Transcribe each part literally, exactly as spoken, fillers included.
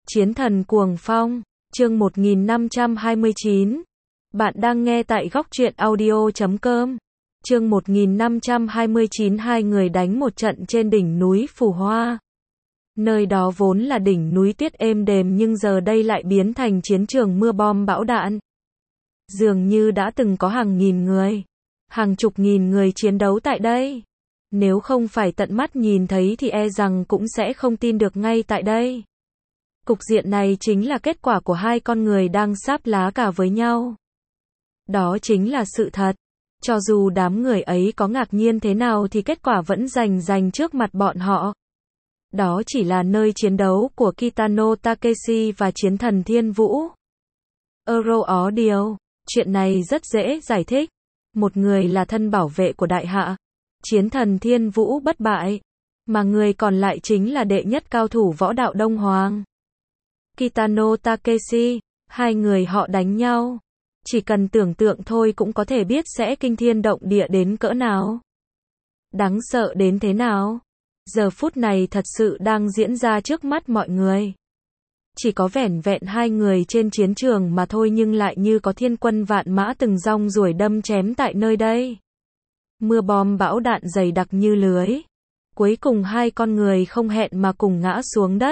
Chiến thần cuồng phong, chương một nghìn năm trăm hai mươi chín. Bạn đang nghe tại góc truyện audio chấm com. Chương một nghìn năm trăm hai mươi chín. Hai người đánh một trận trên đỉnh núi Phù Hoa. Nơi đó vốn là đỉnh núi tuyết êm đềm nhưng giờ đây lại biến thành chiến trường mưa bom bão đạn. Dường như đã từng có hàng nghìn người, hàng chục nghìn người chiến đấu tại đây. Nếu không phải tận mắt nhìn thấy thì e rằng cũng sẽ không tin được ngay tại đây. Cục diện này chính là kết quả của hai con người đang sáp lá cà với nhau. Đó chính là sự thật. Cho dù đám người ấy có ngạc nhiên thế nào thì kết quả vẫn rành rành trước mặt bọn họ. Đó chỉ là nơi chiến đấu của Kitano Takeshi và chiến thần Thiên Vũ. Euro Audio, chuyện này rất dễ giải thích. Một người là thân bảo vệ của đại hạ, chiến thần Thiên Vũ bất bại, mà người còn lại chính là đệ nhất cao thủ võ đạo Đông Hoàng, Kitano Takeshi. Hai người họ đánh nhau, chỉ cần tưởng tượng thôi cũng có thể biết sẽ kinh thiên động địa đến cỡ nào, đáng sợ đến thế nào. Giờ phút này thật sự đang diễn ra trước mắt mọi người. Chỉ có vẻn vẹn hai người trên chiến trường mà thôi nhưng lại như có thiên quân vạn mã từng rong ruổi đâm chém tại nơi đây. Mưa bom bão đạn dày đặc như lưới. Cuối cùng hai con người không hẹn mà cùng ngã xuống đất,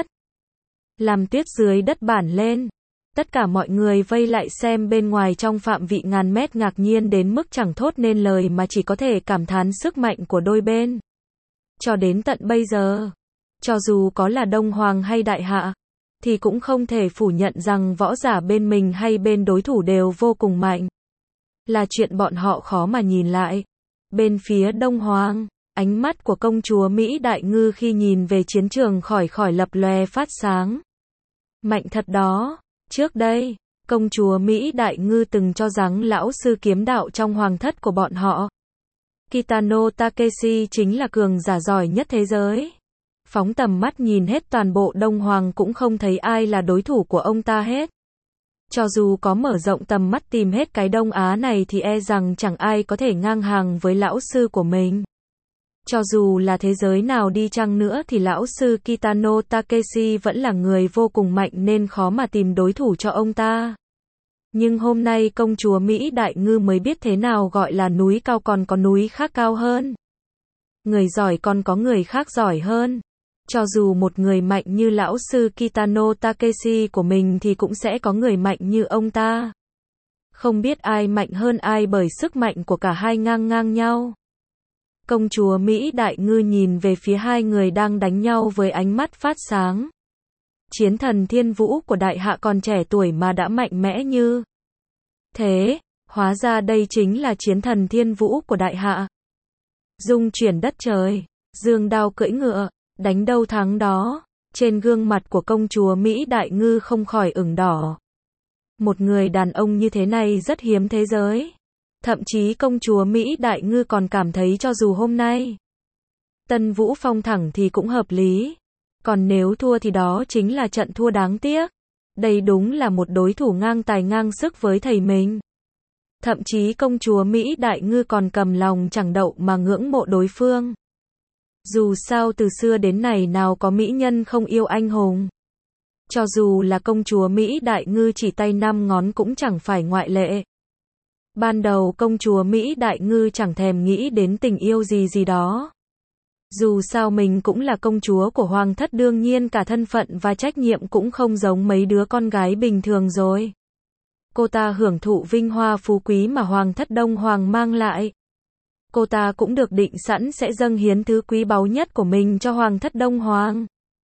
làm tuyết dưới đất bản lên. Tất cả mọi người vây lại xem bên ngoài trong phạm vị ngàn mét ngạc nhiên đến mức chẳng thốt nên lời mà chỉ có thể cảm thán sức mạnh của đôi bên. Cho đến tận bây giờ, cho dù có là Đông Hoàng hay Đại Hạ, thì cũng không thể phủ nhận rằng võ giả bên mình hay bên đối thủ đều vô cùng mạnh. Là chuyện bọn họ khó mà nhìn lại. Bên phía Đông Hoàng, ánh mắt của công chúa Mỹ Đại Ngư khi nhìn về chiến trường khỏi khỏi lập lòe phát sáng. Mạnh thật đó. Trước đây, công chúa Mỹ Đại Ngư từng cho rằng lão sư kiếm đạo trong hoàng thất của bọn họ, Kitano Takeshi, chính là cường giả giỏi nhất thế giới. Phóng tầm mắt nhìn hết toàn bộ Đông Hoàng cũng không thấy ai là đối thủ của ông ta hết. Cho dù có mở rộng tầm mắt tìm hết cái Đông Á này thì e rằng chẳng ai có thể ngang hàng với lão sư của mình. Cho dù là thế giới nào đi chăng nữa thì lão sư Kitano Takeshi vẫn là người vô cùng mạnh nên khó mà tìm đối thủ cho ông ta. Nhưng hôm nay công chúa Mỹ Đại Ngư mới biết thế nào gọi là núi cao còn có núi khác cao hơn. Người giỏi còn có người khác giỏi hơn. Cho dù một người mạnh như lão sư Kitano Takeshi của mình thì cũng sẽ có người mạnh như ông ta. Không biết ai mạnh hơn ai bởi sức mạnh của cả hai ngang ngang nhau. Công chúa Mỹ Đại Ngư nhìn về phía hai người đang đánh nhau với ánh mắt phát sáng. Chiến thần Thiên Vũ của Đại Hạ còn trẻ tuổi mà đã mạnh mẽ như thế, hóa ra đây chính là chiến thần Thiên Vũ của Đại Hạ. Dung chuyển đất trời, dương đao cưỡi ngựa, đánh đâu thắng đó. Trên gương mặt của công chúa Mỹ Đại Ngư không khỏi ửng đỏ. Một người đàn ông như thế này rất hiếm thế giới. Thậm chí công chúa Mỹ Đại Ngư còn cảm thấy cho dù hôm nay Tân Vũ Phong thẳng thì cũng hợp lý. Còn nếu thua thì đó chính là trận thua đáng tiếc. Đây đúng là một đối thủ ngang tài ngang sức với thầy mình. Thậm chí công chúa Mỹ Đại Ngư còn cầm lòng chẳng đậu mà ngưỡng mộ đối phương. Dù sao từ xưa đến nay nào có mỹ nhân không yêu anh hùng. Cho dù là công chúa Mỹ Đại Ngư chỉ tay năm ngón cũng chẳng phải ngoại lệ. Ban đầu công chúa Mỹ Đại Ngư chẳng thèm nghĩ đến tình yêu gì gì đó. Dù sao mình cũng là công chúa của hoàng thất, đương nhiên cả thân phận và trách nhiệm cũng không giống mấy đứa con gái bình thường rồi. Cô ta hưởng thụ vinh hoa phú quý mà hoàng thất Đông Hoàng mang lại. Cô ta cũng được định sẵn sẽ dâng hiến thứ quý báu nhất của mình cho hoàng thất Đông Hoàng.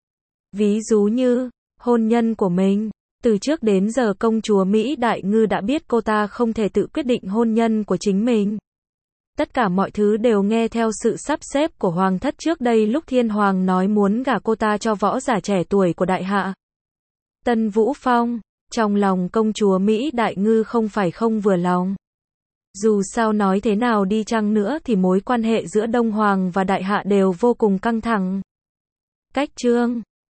Ví dụ như hôn nhân của mình. Từ trước đến giờ công chúa Mỹ Đại Ngư đã biết cô ta không thể tự quyết định hôn nhân của chính mình. Tất cả mọi thứ đều nghe theo sự sắp xếp của hoàng thất. Trước đây lúc Thiên Hoàng nói muốn gả cô ta cho võ giả trẻ tuổi của Đại Hạ, Tân Vũ Phong, trong lòng công chúa Mỹ Đại Ngư không phải không vừa lòng. Dù sao nói thế nào đi chăng nữa thì mối quan hệ giữa Đông Hoàng và Đại Hạ đều vô cùng căng thẳng. Cách chương